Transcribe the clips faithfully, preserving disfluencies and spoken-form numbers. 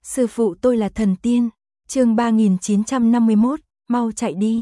Sư phụ tôi là thần tiên. Chương ba nghìn chín trăm năm mươi mốt, mau chạy đi.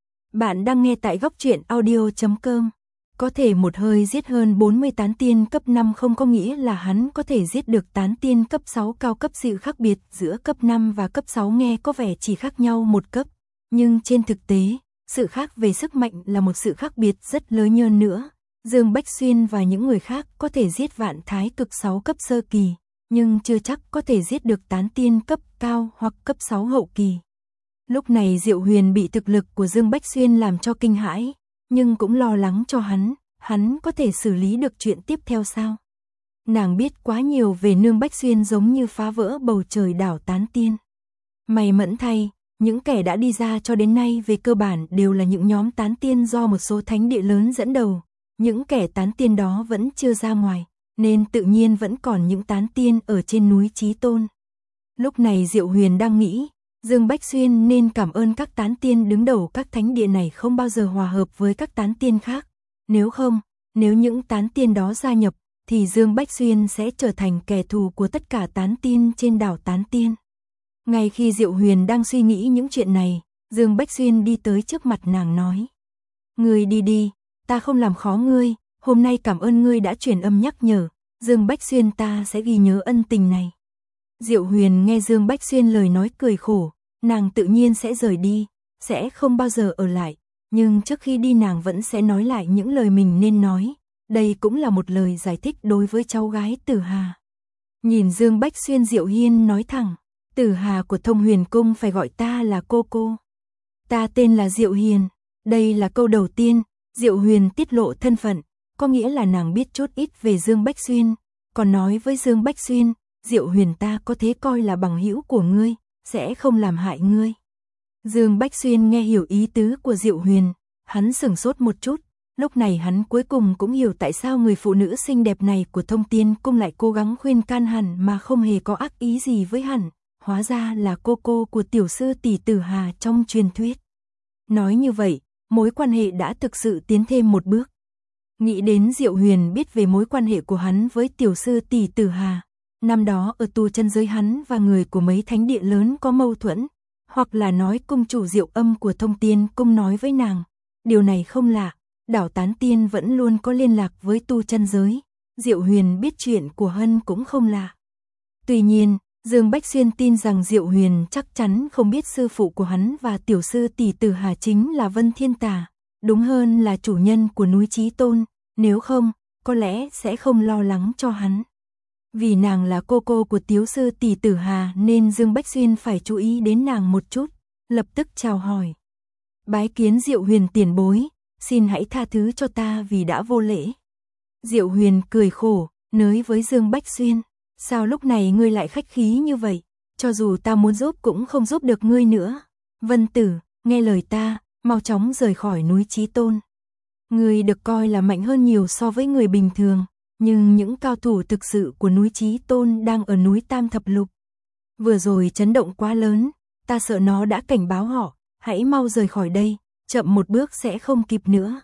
Bạn đang nghe tại góc truyện audio chấm com. Có thể một hơi giết hơn bốn mươi tán tiên cấp năm không có nghĩa là hắn có thể giết được tán tiên cấp sáu cao cấp. Sự khác biệt giữa cấp năm và cấp sáu nghe có vẻ chỉ khác nhau một cấp, nhưng trên thực tế, sự khác về sức mạnh là một sự khác biệt rất lớn hơn nữa. Dương Bách Xuyên và những người khác có thể giết vạn thái cực sáu cấp sơ kỳ, nhưng chưa chắc có thể giết được tán tiên cấp cao hoặc cấp sáu hậu kỳ. Lúc này Diệu Huyền bị thực lực của Dương Bách Xuyên làm cho kinh hãi, nhưng cũng lo lắng cho hắn, hắn có thể xử lý được chuyện tiếp theo sao? Nàng biết quá nhiều về Nương Bách Xuyên giống như phá vỡ bầu trời đảo tán tiên. May mẫn thay, những kẻ đã đi ra cho đến nay về cơ bản đều là những nhóm tán tiên do một số thánh địa lớn dẫn đầu. Những kẻ tán tiên đó vẫn chưa ra ngoài, nên tự nhiên vẫn còn những tán tiên ở trên núi Chí Tôn. Lúc này Diệu Huyền đang nghĩ, Dương Bách Xuyên nên cảm ơn các tán tiên đứng đầu các thánh địa này không bao giờ hòa hợp với các tán tiên khác. Nếu không, nếu những tán tiên đó gia nhập, thì Dương Bách Xuyên sẽ trở thành kẻ thù của tất cả tán tiên trên đảo Tán Tiên. Ngay khi Diệu Huyền đang suy nghĩ những chuyện này, Dương Bách Xuyên đi tới trước mặt nàng nói. Ngươi đi đi, ta không làm khó ngươi, hôm nay cảm ơn ngươi đã truyền âm nhắc nhở, Dương Bách Xuyên ta sẽ ghi nhớ ân tình này. Diệu Huyền nghe Dương Bách Xuyên lời nói cười khổ, nàng tự nhiên sẽ rời đi, sẽ không bao giờ ở lại, nhưng trước khi đi nàng vẫn sẽ nói lại những lời mình nên nói, đây cũng là một lời giải thích đối với cháu gái Tử Hà. Nhìn Dương Bách Xuyên, Diệu Hiên nói thẳng, Tử Hà của Thông Huyền Cung phải gọi ta là cô cô. Ta tên là Diệu Hiền. Đây là câu đầu tiên, Diệu Huyền tiết lộ thân phận, có nghĩa là nàng biết chút ít về Dương Bách Xuyên, còn nói với Dương Bách Xuyên, Diệu Huyền ta có thể coi là bằng hữu của ngươi, sẽ không làm hại ngươi. Dương Bách Xuyên nghe hiểu ý tứ của Diệu Huyền, hắn sửng sốt một chút, lúc này hắn cuối cùng cũng hiểu tại sao người phụ nữ xinh đẹp này của Thông Tiên Cung lại cố gắng khuyên can hắn mà không hề có ác ý gì với hắn, hóa ra là cô cô của tiểu sư tỷ Tử Hà trong truyền thuyết. Nói như vậy, mối quan hệ đã thực sự tiến thêm một bước. Nghĩ đến Diệu Huyền biết về mối quan hệ của hắn với tiểu sư tỷ Tử Hà, năm đó ở tu chân giới hắn và người của mấy thánh địa lớn có mâu thuẫn, hoặc là nói cung chủ Diệu Âm của Thông Tiên Cung nói với nàng, điều này không lạ, đảo Tán Tiên vẫn luôn có liên lạc với tu chân giới, Diệu Huyền biết chuyện của Hân cũng không lạ. Tuy nhiên, Dương Bách Xuyên tin rằng Diệu Huyền chắc chắn không biết sư phụ của hắn và tiểu sư tỷ Tử Hà chính là Vân Thiên Tà, đúng hơn là chủ nhân của núi Chí Tôn, nếu không, có lẽ sẽ không lo lắng cho hắn. Vì nàng là cô cô của tiểu sư tỷ Tử Hà nên Dương Bách Xuyên phải chú ý đến nàng một chút, lập tức chào hỏi. Bái kiến Diệu Huyền tiền bối, xin hãy tha thứ cho ta vì đã vô lễ. Diệu Huyền cười khổ, nói với Dương Bách Xuyên. Sao lúc này ngươi lại khách khí như vậy, cho dù ta muốn giúp cũng không giúp được ngươi nữa. Vân Tử, nghe lời ta, mau chóng rời khỏi núi Chí Tôn. Ngươi được coi là mạnh hơn nhiều so với người bình thường, nhưng những cao thủ thực sự của núi Chí Tôn đang ở núi Tam Thập Lục. Vừa rồi chấn động quá lớn, ta sợ nó đã cảnh báo họ, hãy mau rời khỏi đây, chậm một bước sẽ không kịp nữa.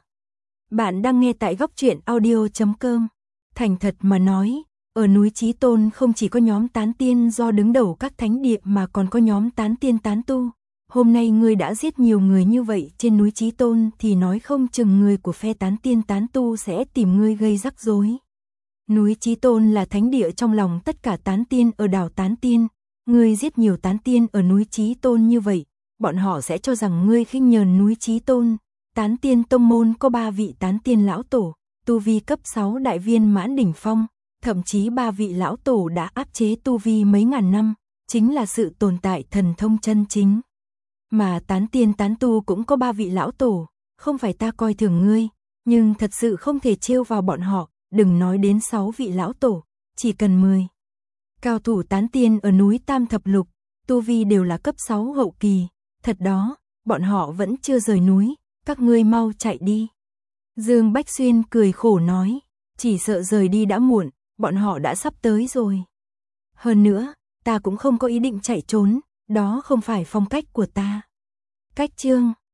Bạn đang nghe tại góc truyện audio chấm com. Thành thật mà nói, ở núi Chí Tôn không chỉ có nhóm tán tiên do đứng đầu các thánh địa mà còn có nhóm tán tiên tán tu. Hôm nay ngươi đã giết nhiều người như vậy trên núi Chí Tôn thì nói không chừng người của phe tán tiên tán tu sẽ tìm ngươi gây rắc rối. Núi Chí Tôn là thánh địa trong lòng tất cả tán tiên ở đảo Tán Tiên. Ngươi giết nhiều tán tiên ở núi Chí Tôn như vậy, bọn họ sẽ cho rằng ngươi khinh nhờn núi Chí Tôn. Tán tiên tông môn có ba vị tán tiên lão tổ, tu vi cấp sáu đại viên mãn đỉnh phong. Thậm chí ba vị lão tổ đã áp chế tu vi mấy ngàn năm, chính là sự tồn tại thần thông chân chính. Mà tán tiên tán tu cũng có ba vị lão tổ, không phải ta coi thường ngươi, nhưng thật sự không thể trêu vào bọn họ, đừng nói đến sáu vị lão tổ, chỉ cần mười. Cao thủ tán tiên ở núi Tam Thập Lục, tu vi đều là cấp sáu hậu kỳ, thật đó, bọn họ vẫn chưa rời núi, các ngươi mau chạy đi. Dương Bách Xuyên cười khổ nói, chỉ sợ rời đi đã muộn. Bọn họ đã sắp tới rồi. Hơn nữa, ta cũng không có ý định chạy trốn, đó không phải phong cách của ta. Cách chương